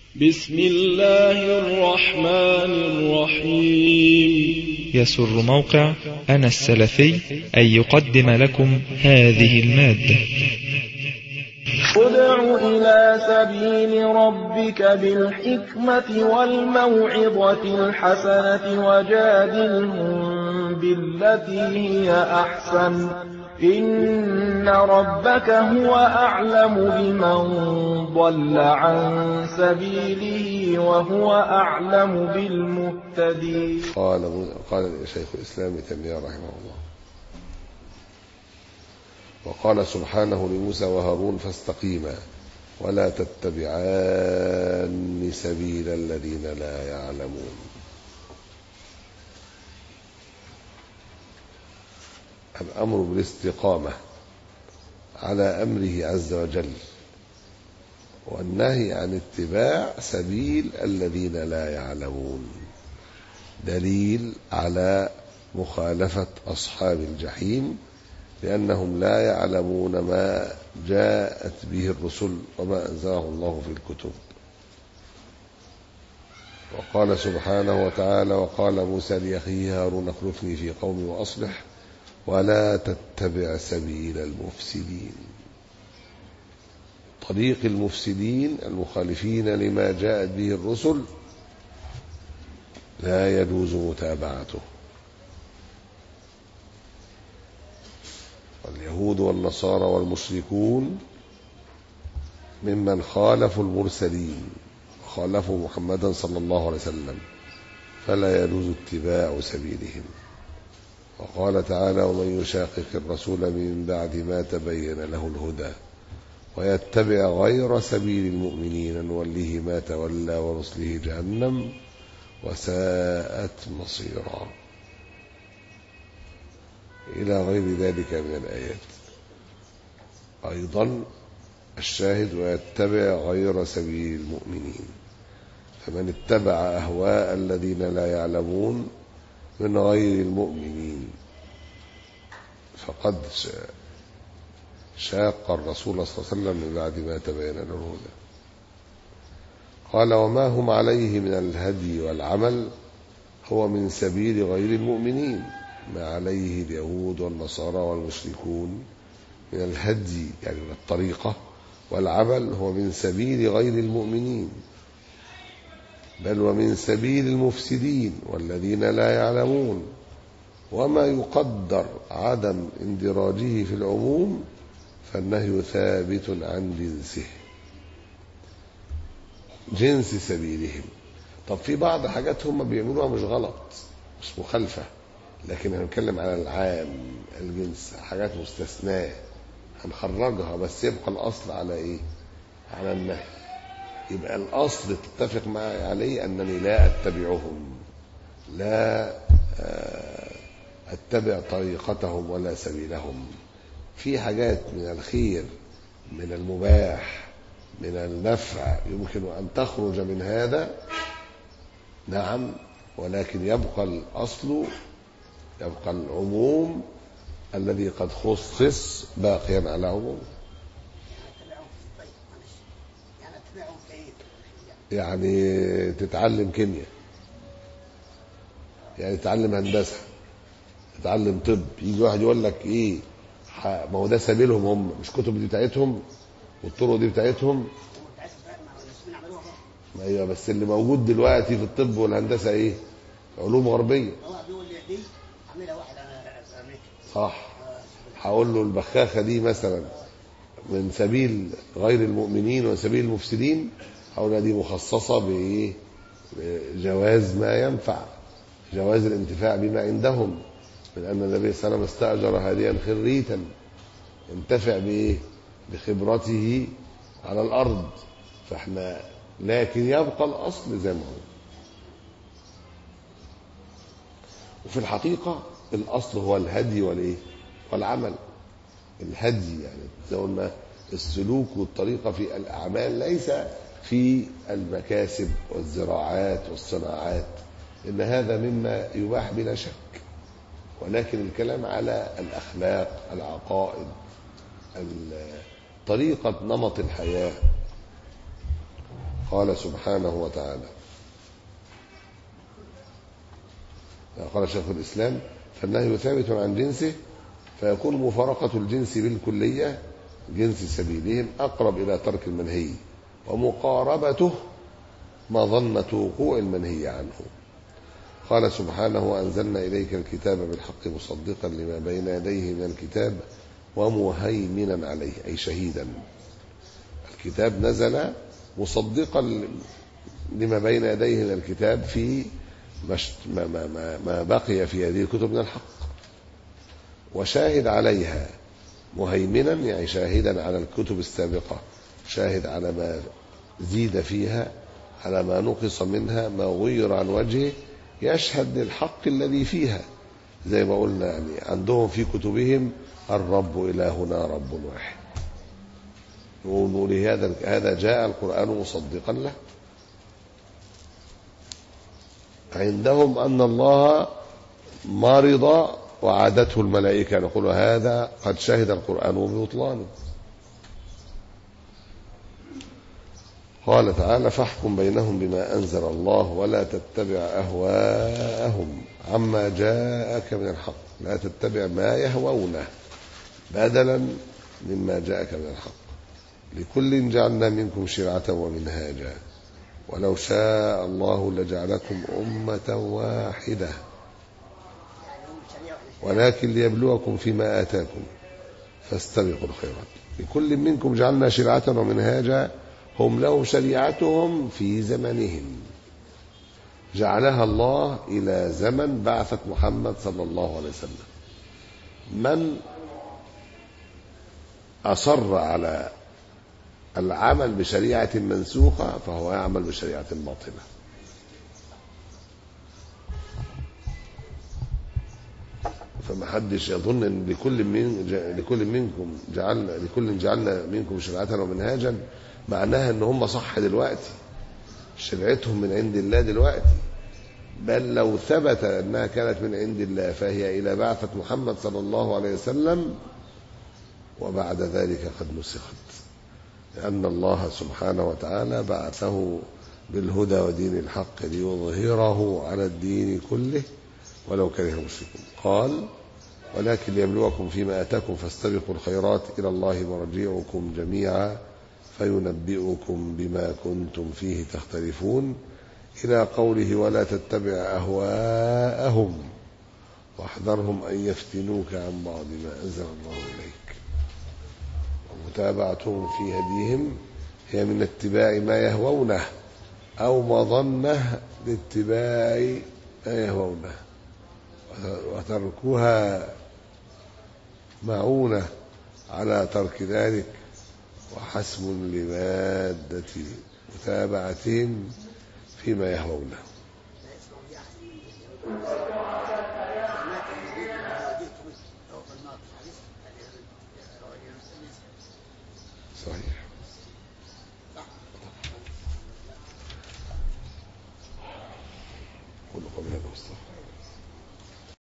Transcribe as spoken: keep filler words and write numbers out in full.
بسم الله الرحمن الرحيم. يسر موقع أنا السلفي أن يقدم لكم هذه المادة. ادع إلى سبيل ربك بالحكمة والموعظة الحسنة وجادلهم بالتي هي أحسن إن ربك هو أعلم بمن ضل عن سبيله وهو أعلم بالمهتدين. قال قال شيخ الإسلام ابن تيمية رحمه الله: وقال سبحانه لموسى وهارون: فاستقيما ولا تتبعان سبيل الذين لا يعلمون. الأمر بالاستقامة على أمره عز وجل، والنهي عن اتباع سبيل الذين لا يعلمون دليل على مخالفة أصحاب الجحيم، لأنهم لا يعلمون ما جاءت به الرسل وما أنزله الله في الكتب. وقال سبحانه وتعالى: وقال موسى لأخيه هارون اخلفني في قومي وأصلح ولا تتبع سبيل المفسدين. طريق المفسدين المخالفين لما جاءت به الرسل لا يجوز متابعته. واليهود والنصارى والمشركون ممن خالفوا المرسلين خالفوا محمدا صلى الله عليه وسلم، فلا يجوز اتباع سبيلهم. وقال تعالى: ومن يشاقق الرسول من بعد ما تبين له الهدى ويتبع غير سبيل المؤمنين نوله ما تولى ونصله جهنم وساءت مصيرا، إلى غير ذلك من الآيات. أيضا الشاهد: ويتبع غير سبيل المؤمنين، فمن اتبع أهواء الذين لا يعلمون من غير المؤمنين فقد شاق الرسول صلى الله عليه وسلم من بعد ما تبين له الهدى. قال: وما هم عليه من الهدي والعمل هو من سبيل غير المؤمنين، ما عليه اليهود والنصارى والمشركون من الهدي يعني من الطريقة، والعمل هو من سبيل غير المؤمنين، بل ومن سبيل المفسدين والذين لا يعلمون. وما يقدر عدم اندراجه في العموم فالنهي ثابت عن جنسه جنس سبيلهم. طب في بعض حاجات هم بيعملوها مش غلط مش مخالفة، لكن هنتكلم على العام الجنس، حاجات مستثناة هنخرجها، بس يبقى الأصل على إيه؟ على النهي. يبقى الأصل تتفق معي عليه أنني لا أتبعهم، لا أتبع طريقتهم ولا سبيلهم. في حاجات من الخير من المباح من النفع يمكن أن تخرج من هذا، نعم، ولكن يبقى الأصل يبقى العموم الذي قد خصص باقيا على عموم. يعني تتعلم كيمياء، يعني تتعلم هندسة، تتعلم طب، يجي واحد يقول لك ايه ما هو ده سبيلهم، هم مش كتب دي بتاعتهم والطرق دي بتاعتهم. ما ايوه، بس اللي موجود دلوقتي في الطب والهندسة ايه؟ علوم غربية. صح. هقول له البخاخة دي مثلا من سبيل غير المؤمنين وسبيل المفسدين، هقول دي مخصصة بايه؟ بجواز ما ينفع، جواز الانتفاع بما عندهم، من أن النبي صلى الله عليه وسلم استأجر هاديا خريتا ينتفع بايه؟ بخبرته على الأرض. فاحنا لكن يبقى الأصل زي ما هو. وفي الحقيقة الأصل هو الهدي والإيه؟ والعمل. الهدي يعني زي ما قلنا السلوك والطريقة في الأعمال، ليس في المكاسب والزراعات والصناعات، إن هذا مما يباح بلا شك، ولكن الكلام على الأخلاق، العقائد، طريقة نمط الحياة. قال سبحانه وتعالى، قال شيخ الإسلام: فالنهي ثابت عن جنسه، فيكون مفارقة الجنس بالكلية جنس سبيلهم أقرب إلى ترك المنهي، ومقاربته مظنة وقوع المنهي عنه. قال سبحانه: وأنزلنا إليك الكتاب بالحق مصدقا لما بين يديه من الكتاب ومهيمنا عليه، أي شهيدا. الكتاب نزل مصدقا لما بين يديه من الكتاب في ما, ما, ما, ما بقي في هذه الكتب من الحق، وشاهد عليها. مهيمنا يعني شاهدا على الكتب السابقة، شاهد على ما زيد فيها، على ما نقص منها، ما غير عن وجهه، يشهد للحق الذي فيها. زي ما قلنا يعني عندهم في كتبهم الرب إلهنا رب واحد، نقول هذا هذا جاء القرآن مصدقا له. عندهم أن الله مرض وعادته الملائكة، نقول هذا قد شهد القرآن ببطلانه. قال تعالى: فاحكم بينهم بما أنزل الله ولا تتبع أهواءهم عما جاءك من الحق، لا تتبع ما يهوونه بدلا مما جاءك من الحق. لكل جعلنا منكم شرعة ومنهاجا ولو شاء الله لجعلكم أمة واحدة ولكن ليبلوكم فيما آتاكم فاستبقوا الخيرات. لكل منكم جعلنا شرعة ومنهاجا، هم لهم شريعتهم في زمنهم جعلها الله إلى زمن بعثة محمد صلى الله عليه وسلم. من أصر على العمل بشريعة منسوخة فهو يعمل بشريعة باطلة. فمحدش يظن ان لكل من لكل منكم جعلنا لكل جعلنا منكم شريعة ومنهاجا معناها ان هم صح دلوقتي، شريعتهم من عند الله دلوقتي، بل لو ثبت انها كانت من عند الله فهي الى بعثة محمد صلى الله عليه وسلم، وبعد ذلك قد نسخت، لأن الله سبحانه وتعالى بعثه بالهدى ودين الحق ليظهره على الدين كله ولو كره المشركون. قال: ولكن ليبلوكم فيما آتاكم فاستبقوا الخيرات إلى الله مرجعكم جميعا فينبئكم بما كنتم فيه تختلفون، إلى قوله: ولا تتبع أهواءهم واحذرهم أن يفتنوك عن بعض ما أنزل الله إليك. ومتابعتهم في هديهم هي من اتباع ما يهوونه أو مظنه لاتباع ما يهوونه، وتركها معونة على ترك ذلك وحسم لمادة متابعتهم فيما يهوونه.